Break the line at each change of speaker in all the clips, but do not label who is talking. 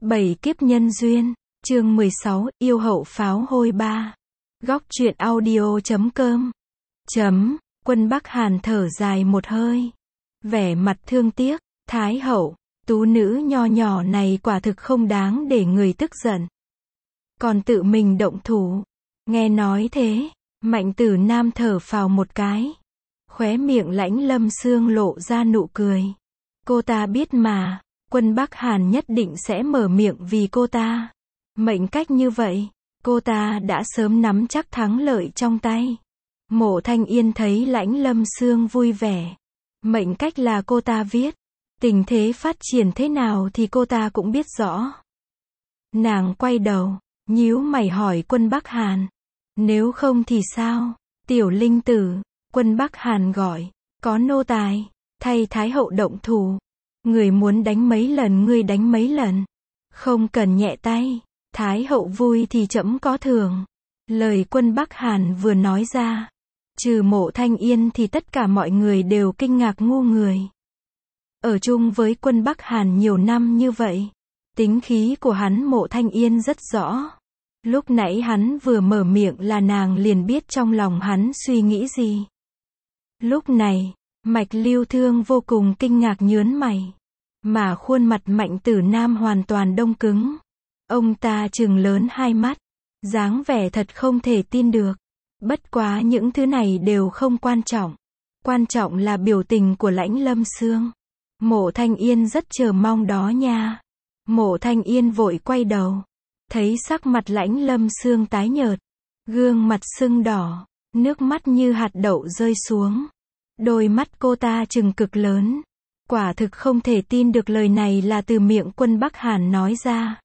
7 kiếp nhân duyên, chương 16, yêu hậu pháo hôi 3. Góc truyện audio.com. Quân Bắc Hàn thở dài một hơi. Vẻ mặt thương tiếc, Thái hậu, tú nữ nho nhỏ này quả thực không đáng để người tức giận. Còn tự mình động thủ. Nghe nói thế, Mạnh Tử Nam thở phào một cái. Khóe miệng Lãnh Lâm Sương lộ ra nụ cười. Cô ta biết mà, Quân Bắc Hàn nhất định sẽ mở miệng vì cô ta. Mệnh cách như vậy, cô ta đã sớm nắm chắc thắng lợi trong tay. Mộ Thanh Yên thấy Lãnh Lâm Sương vui vẻ. Mệnh cách là cô ta viết. Tình thế phát triển thế nào thì cô ta cũng biết rõ. Nàng quay đầu, nhíu mày hỏi Quân Bắc Hàn. Nếu không thì sao? Tiểu Linh Tử, Quân Bắc Hàn gọi. Có nô tài, thay Thái hậu động thủ. Người muốn đánh mấy lần ngươi đánh mấy lần. Không cần nhẹ tay. Thái hậu vui thì trẫm có thưởng. Lời Quân Bắc Hàn vừa nói ra. Trừ Mộ Thanh Yên thì tất cả mọi người đều kinh ngạc ngu người. Ở chung với Quân Bắc Hàn nhiều năm như vậy. Tính khí của hắn Mộ Thanh Yên rất rõ. Lúc nãy hắn vừa mở miệng là nàng liền biết trong lòng hắn suy nghĩ gì. Lúc này, Mạch Lưu Thương vô cùng kinh ngạc nhớn mày. Mà khuôn mặt Mạnh Tử Nam hoàn toàn đông cứng. Ông ta trừng lớn hai mắt. Dáng vẻ thật không thể tin được. Bất quá những thứ này đều không quan trọng. Quan trọng là biểu tình của Lãnh Lâm Sương. Mộ Thanh Yên rất chờ mong đó nha. Mộ Thanh Yên vội quay đầu. Thấy sắc mặt Lãnh Lâm Sương tái nhợt. Gương mặt sưng đỏ. Nước mắt như hạt đậu rơi xuống. Đôi mắt cô ta trừng cực lớn. Quả thực không thể tin được lời này là từ miệng Quân Bắc Hàn nói ra.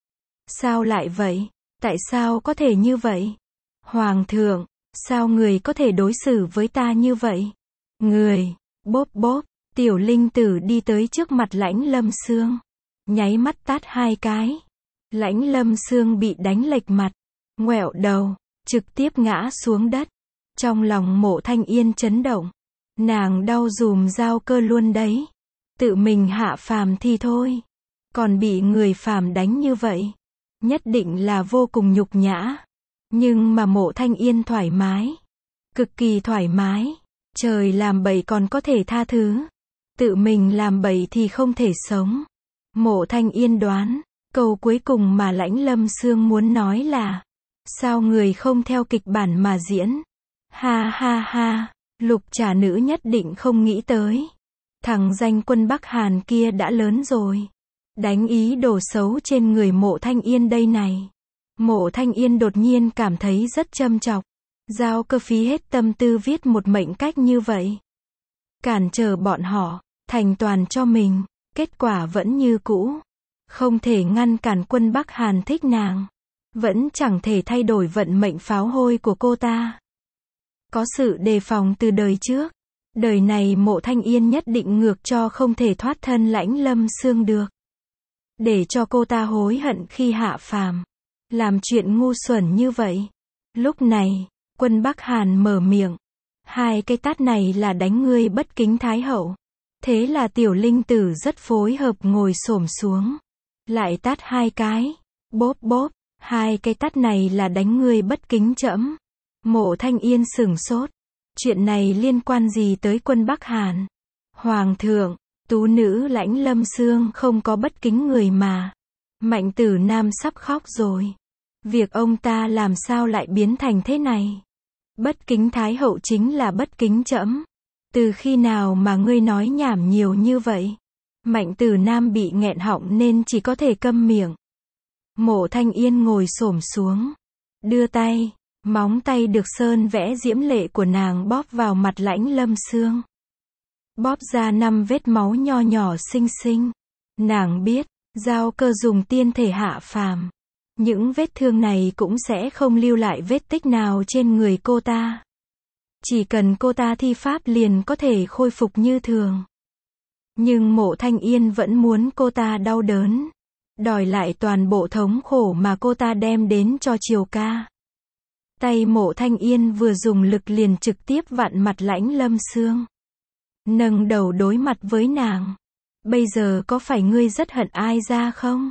Sao lại vậy? Tại sao có thể như vậy? Hoàng thượng, sao người có thể đối xử với ta như vậy? Người, bốp bốp, Tiểu Linh Tử đi tới trước mặt Lãnh Lâm Sương. Nháy mắt tát hai cái. Lãnh Lâm Sương bị đánh lệch mặt. Ngoẹo đầu, trực tiếp ngã xuống đất. Trong lòng Mộ Thanh Yên chấn động. Nàng đau dùm dao cơ luôn đấy. Tự mình hạ phàm thì thôi. Còn bị người phàm đánh như vậy. Nhất định là vô cùng nhục nhã. Nhưng mà Mộ Thanh Yên thoải mái. Cực kỳ thoải mái. Trời làm bậy còn có thể tha thứ. Tự mình làm bậy thì không thể sống. Mộ Thanh Yên đoán. Câu cuối cùng mà Lãnh Lâm Sương muốn nói là. Sao người không theo kịch bản mà diễn? Ha ha ha. Lục Trà Nữ nhất định không nghĩ tới. Thằng danh Quân Bắc Hàn kia đã lớn rồi. Đánh ý đồ xấu trên người Mộ Thanh Yên đây này. Mộ Thanh Yên đột nhiên cảm thấy rất châm chọc. Giao Cơ phí hết tâm tư viết một mệnh cách như vậy. Cản trở bọn họ, thành toàn cho mình. Kết quả vẫn như cũ. Không thể ngăn cản Quân Bắc Hàn thích nàng. Vẫn chẳng thể thay đổi vận mệnh pháo hôi của cô ta. Có sự đề phòng từ đời trước. Đời này Mộ Thanh Yên nhất định ngược cho không thể thoát thân Lãnh Lâm Sương được. Để cho cô ta hối hận khi hạ phàm. Làm chuyện ngu xuẩn như vậy. Lúc này, Quân Bắc Hàn mở miệng. Hai cái tát này là đánh ngươi bất kính Thái hậu. Thế là Tiểu Linh Tử rất phối hợp ngồi xổm xuống. Lại tát hai cái. Bốp bốp. Hai cái tát này là đánh ngươi bất kính trẫm. Mộ Thanh Yên sửng sốt. Chuyện này liên quan gì tới Quân Bắc Hàn? Hoàng thượng, tú nữ Lãnh Lâm Sương không có bất kính người mà. Mạnh Tử Nam sắp khóc rồi. Việc ông ta làm sao lại biến thành thế này? Bất kính Thái hậu chính là bất kính trẫm. Từ khi nào mà ngươi nói nhảm nhiều như vậy? Mạnh Tử Nam bị nghẹn họng nên chỉ có thể câm miệng. Mộ Thanh Yên ngồi xổm xuống. Đưa tay. Móng tay được sơn vẽ diễm lệ của nàng bóp vào mặt Lãnh Lâm Sương. Bóp ra 5 vết máu nho nhỏ xinh xinh. Nàng biết, Giao Cơ dùng tiên thể hạ phàm. Những vết thương này cũng sẽ không lưu lại vết tích nào trên người cô ta. Chỉ cần cô ta thi pháp liền có thể khôi phục như thường. Nhưng Mộ Thanh Yên vẫn muốn cô ta đau đớn. Đòi lại toàn bộ thống khổ mà cô ta đem đến cho Triều ca. Tay Mộ Thanh Yên vừa dùng lực liền trực tiếp vặn mặt Lãnh Lâm Sương. Nâng đầu đối mặt với nàng. Bây giờ có phải ngươi rất hận ai ra không?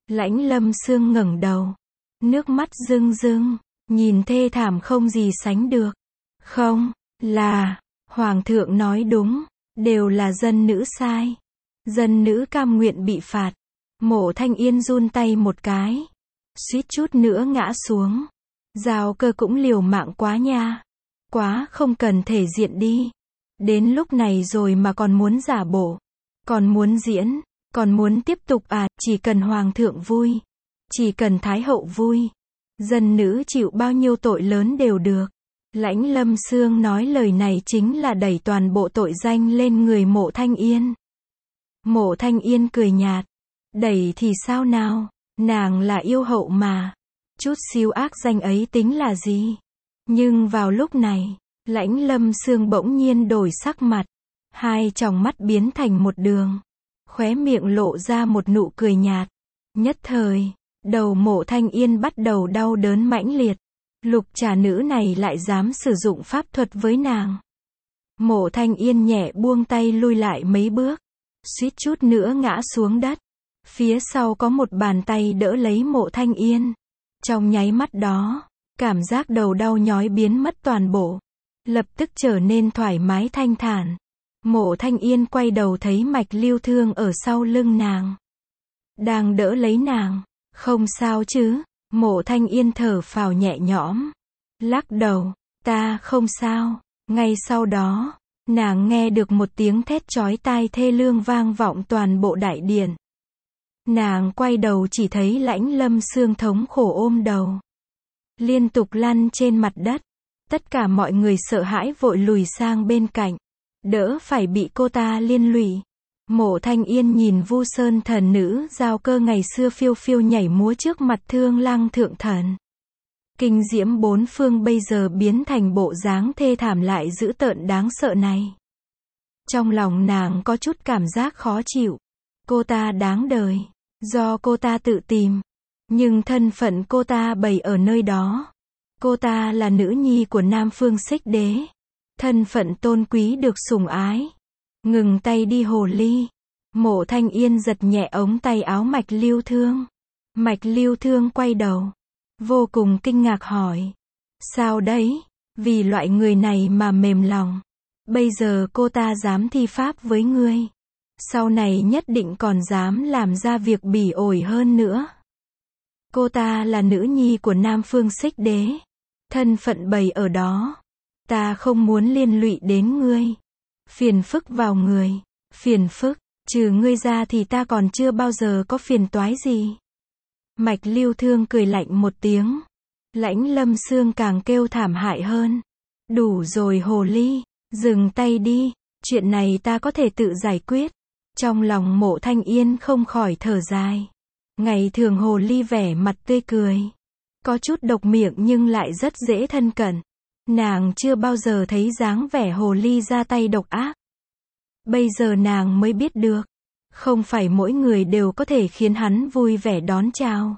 Lãnh Lâm Sương ngẩng đầu. Nước mắt rưng rưng, nhìn thê thảm không gì sánh được. Không, là, Hoàng thượng nói đúng, đều là dân nữ sai. Dân nữ cam nguyện bị phạt. Mộ Thanh Yên run tay một cái. Suýt chút nữa ngã xuống. Giao Cơ cũng liều mạng quá nha. Quá không cần thể diện đi. Đến lúc này rồi mà còn muốn giả bộ. Còn muốn diễn. Còn muốn tiếp tục à, chỉ cần Hoàng thượng vui. Chỉ cần Thái hậu vui. Dân nữ chịu bao nhiêu tội lớn đều được. Lãnh Lâm Sương nói lời này chính là đẩy toàn bộ tội danh lên người Mộ Thanh Yên. Mộ Thanh Yên cười nhạt. Đẩy thì sao nào, nàng là yêu hậu mà. Chút xíu ác danh ấy tính là gì? Nhưng vào lúc này, Lãnh Lâm Sương bỗng nhiên đổi sắc mặt. Hai tròng mắt biến thành một đường. Khóe miệng lộ ra một nụ cười nhạt. Nhất thời, đầu Mộ Thanh Yên bắt đầu đau đớn mãnh liệt. Lục trà nữ này lại dám sử dụng pháp thuật với nàng. Mộ Thanh Yên nhẹ buông tay lui lại mấy bước. Suýt chút nữa ngã xuống đất. Phía sau có một bàn tay đỡ lấy Mộ Thanh Yên. Trong nháy mắt đó, cảm giác đầu đau nhói biến mất toàn bộ. Lập tức trở nên thoải mái thanh thản. Mộ Thanh Yên quay đầu thấy Mạch Lưu Thương ở sau lưng nàng. Đang đỡ lấy nàng. Không sao chứ? Mộ Thanh Yên thở phào nhẹ nhõm. Lắc đầu. Ta không sao. Ngay sau đó, nàng nghe được một tiếng thét chói tai thê lương vang vọng toàn bộ đại điện. Nàng quay đầu chỉ thấy Lãnh Lâm Sương thống khổ ôm đầu. Liên tục lăn trên mặt đất. Tất cả mọi người sợ hãi vội lùi sang bên cạnh. Đỡ phải bị cô ta liên lụy. Mộ Thanh Yên nhìn Vu Sơn thần nữ Giao Cơ ngày xưa phiêu phiêu nhảy múa trước mặt Thương Lăng thượng thần. Kinh diễm bốn phương bây giờ biến thành bộ dáng thê thảm lại dữ tợn đáng sợ này. Trong lòng nàng có chút cảm giác khó chịu. Cô ta đáng đời. Do cô ta tự tìm. Nhưng thân phận cô ta bày ở nơi đó. Cô ta là nữ nhi của Nam Phương Xích Đế. Thân phận tôn quý được sủng ái. Ngừng tay đi hồ ly. Mộ Thanh Yên giật nhẹ ống tay áo Mạch Lưu Thương. Mạch Lưu Thương quay đầu. Vô cùng kinh ngạc hỏi. Sao đấy? Vì loại người này mà mềm lòng. Bây giờ cô ta dám thi pháp với ngươi. Sau này nhất định còn dám làm ra việc bỉ ổi hơn nữa. Cô ta là nữ nhi của Nam Phương Xích Đế. Thân phận bày ở đó. Ta không muốn liên lụy đến ngươi. Phiền phức vào người. Phiền phức, trừ ngươi ra thì ta còn chưa bao giờ có phiền toái gì. Mạch Lưu Thương cười lạnh một tiếng. Lãnh Lâm Sương càng kêu thảm hại hơn. Đủ rồi hồ ly, dừng tay đi, chuyện này ta có thể tự giải quyết. Trong lòng Mộ Thanh Yên không khỏi thở dài. Ngày thường hồ ly vẻ mặt tươi cười. Có chút độc miệng nhưng lại rất dễ thân cận. Nàng chưa bao giờ thấy dáng vẻ hồ ly ra tay độc ác. Bây giờ nàng mới biết được. Không phải mỗi người đều có thể khiến hắn vui vẻ đón chào.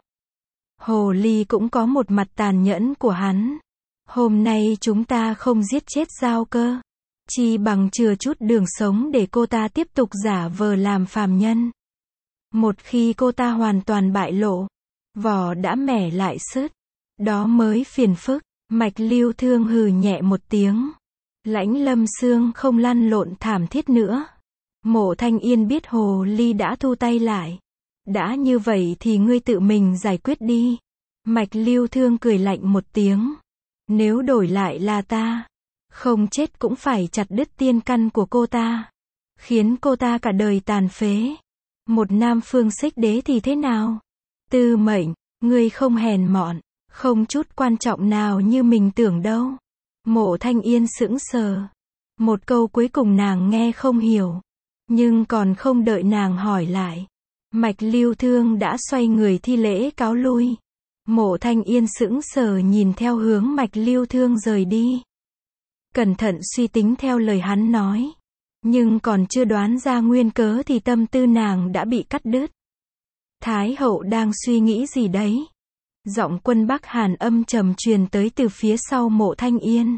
Hồ ly cũng có một mặt tàn nhẫn của hắn. Hôm nay chúng ta không giết chết Giao Cơ. Chi bằng chừa chút đường sống để cô ta tiếp tục giả vờ làm phàm nhân. Một khi cô ta hoàn toàn bại lộ, vỏ đã mẻ lại sứt. Đó mới phiền phức. Mạch Lưu Thương hừ nhẹ một tiếng. Lãnh Lâm Sương không lăn lộn thảm thiết nữa. Mộ Thanh Yên biết hồ ly đã thu tay lại. Đã như vậy thì ngươi tự mình giải quyết đi. Mạch Lưu Thương cười lạnh một tiếng. Nếu đổi lại là ta, không chết cũng phải chặt đứt tiên căn của cô ta. Khiến cô ta cả đời tàn phế. Một Nam Phương Xích Đế thì thế nào? Tư mệnh, ngươi không hèn mọn, không chút quan trọng nào như mình tưởng đâu. Mộ Thanh Yên sững sờ. Một câu cuối cùng nàng nghe không hiểu. Nhưng còn không đợi nàng hỏi lại. Mạch Lưu Thương đã xoay người thi lễ cáo lui. Mộ Thanh Yên sững sờ nhìn theo hướng Mạch Lưu Thương rời đi. Cẩn thận suy tính theo lời hắn nói. Nhưng còn chưa đoán ra nguyên cớ thì tâm tư nàng đã bị cắt đứt. Thái hậu đang suy nghĩ gì đấy? Giọng Quân Bắc Hàn âm trầm truyền tới từ phía sau Mộ Thanh Yên.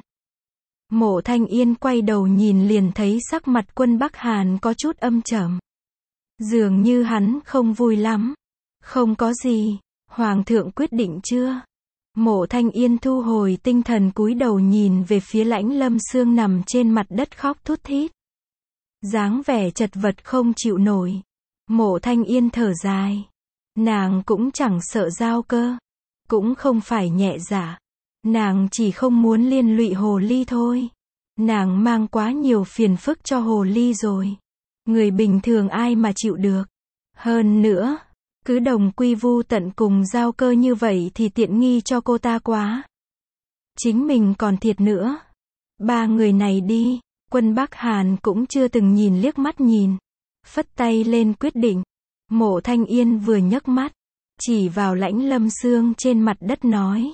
Mộ Thanh Yên quay đầu nhìn liền thấy sắc mặt Quân Bắc Hàn có chút âm trầm. Dường như hắn không vui lắm. Không có gì, Hoàng thượng quyết định chưa? Mộ Thanh Yên thu hồi tinh thần cúi đầu nhìn về phía Lãnh Lâm Sương nằm trên mặt đất khóc thút thít. Dáng vẻ chật vật không chịu nổi. Mộ Thanh Yên thở dài. Nàng cũng chẳng sợ Giao Cơ. Cũng không phải nhẹ dạ. Nàng chỉ không muốn liên lụy hồ ly thôi. Nàng mang quá nhiều phiền phức cho hồ ly rồi. Người bình thường ai mà chịu được. Hơn nữa, cứ đồng quy vu tận cùng Giao Cơ như vậy thì tiện nghi cho cô ta quá. Chính mình còn thiệt nữa. Ba người này đi, Quân Bắc Hàn cũng chưa từng nhìn liếc mắt nhìn. Phất tay lên quyết định. Mộ Thanh Yên vừa nhấc mắt, chỉ vào Lãnh Lâm Sương trên mặt đất nói.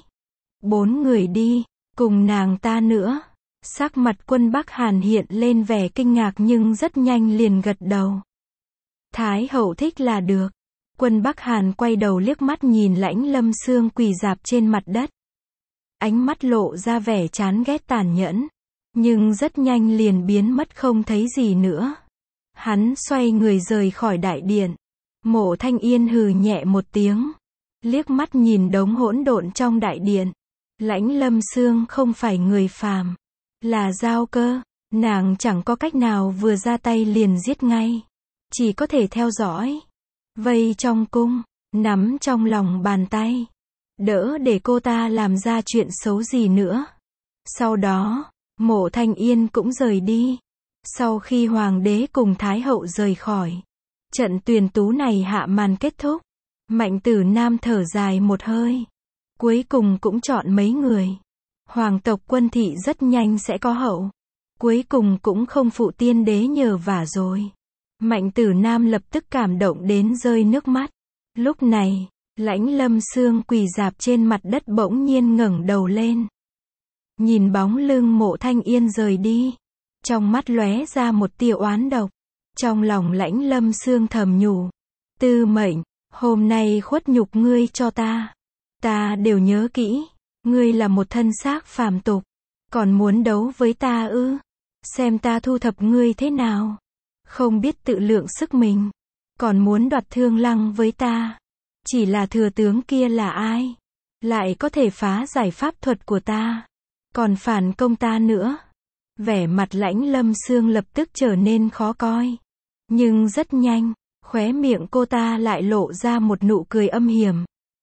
4 người đi, cùng nàng ta nữa. Sắc mặt Quân Bắc Hàn hiện lên vẻ kinh ngạc nhưng rất nhanh liền gật đầu. Thái hậu thích là được. Quân Bắc Hàn quay đầu liếc mắt nhìn Lãnh Lâm Sương quỳ rạp trên mặt đất. Ánh mắt lộ ra vẻ chán ghét tàn nhẫn. Nhưng rất nhanh liền biến mất không thấy gì nữa. Hắn xoay người rời khỏi đại điện. Mộ Thanh Yên hừ nhẹ một tiếng. Liếc mắt nhìn đống hỗn độn trong đại điện. Lãnh Lâm Sương không phải người phàm. Là Giao Cơ. Nàng chẳng có cách nào vừa ra tay liền giết ngay. Chỉ có thể theo dõi. Vây trong cung. Nắm trong lòng bàn tay. Đỡ để cô ta làm ra chuyện xấu gì nữa. Sau đó, Mộ Thanh Yên cũng rời đi. Sau khi Hoàng đế cùng Thái hậu rời khỏi. Trận tuyển tú này hạ màn kết thúc. Mạnh Tử Nam thở dài một hơi. Cuối cùng cũng chọn mấy người. Hoàng tộc Quân thị rất nhanh sẽ có hậu. Cuối cùng cũng không phụ tiên đế nhờ vả rồi. Mạnh Tử Nam lập tức cảm động đến rơi nước mắt. Lúc này, Lãnh Lâm Sương quỳ rạp trên mặt đất bỗng nhiên ngẩng đầu lên. Nhìn bóng lưng Mộ Thanh Yên rời đi. Trong mắt lóe ra một tia oán độc. Trong lòng Lãnh Lâm Sương thầm nhủ. Tư Mệnh, hôm nay khuất nhục ngươi cho ta. Ta đều nhớ kỹ. Ngươi là một thân xác phàm tục. Còn muốn đấu với ta ư? Xem ta thu thập ngươi thế nào. Không biết tự lượng sức mình. Còn muốn đoạt Thương Lăng với ta. Chỉ là thừa tướng kia là ai? Lại có thể phá giải pháp thuật của ta. Còn phản công ta nữa. Vẻ mặt Lãnh Lâm Sương lập tức trở nên khó coi. Nhưng rất nhanh, khóe miệng cô ta lại lộ ra một nụ cười âm hiểm.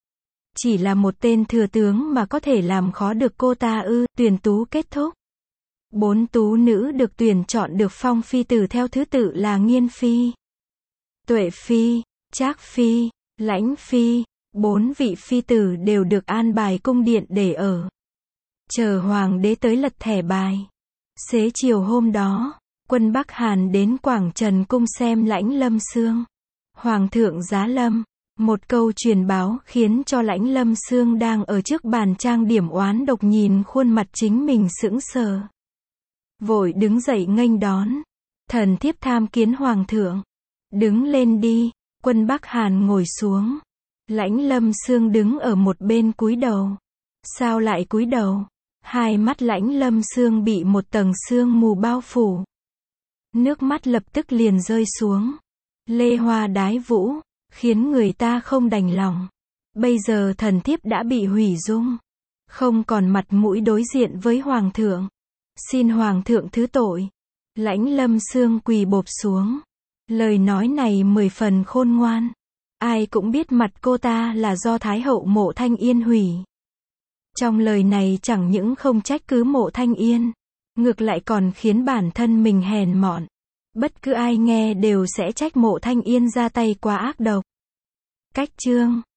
Chỉ là một tên thừa tướng mà có thể làm khó được cô ta ư? Tuyển tú kết thúc. 4 tú nữ được tuyển chọn được phong phi tử theo thứ tự là Nghiên Phi, Tuệ Phi, Trác Phi, Lãnh Phi. 4 vị phi tử đều được an bài cung điện để ở. Chờ Hoàng đế tới lật thẻ bài. Xế chiều hôm đó, Quân Bắc Hàn đến Quảng Trần Cung xem Lãnh Lâm Sương. Hoàng thượng giá lâm. Một câu truyền báo khiến cho Lãnh Lâm Sương đang ở trước bàn trang điểm oán độc nhìn khuôn mặt chính mình sững sờ. Vội đứng dậy nghênh đón. Thần thiếp tham kiến Hoàng thượng. Đứng lên đi. Quân Bắc Hàn ngồi xuống. Lãnh Lâm Sương đứng ở một bên cúi đầu. Sao lại cúi đầu? Hai mắt Lãnh Lâm Sương bị một tầng sương mù bao phủ. Nước mắt lập tức liền rơi xuống. Lê hoa đái vũ, khiến người ta không đành lòng. Bây giờ thần thiếp đã bị hủy dung. Không còn mặt mũi đối diện với Hoàng thượng. Xin Hoàng thượng thứ tội. Lãnh Lâm Sương quỳ bộp xuống. Lời nói này 10 phần khôn ngoan. Ai cũng biết mặt cô ta là do Thái hậu Mộ Thanh Yên hủy. Trong lời này chẳng những không trách cứ Mộ Thanh Yên, ngược lại còn khiến bản thân mình hèn mọn. Bất cứ ai nghe đều sẽ trách Mộ Thanh Yên ra tay quá ác độc. Cách chương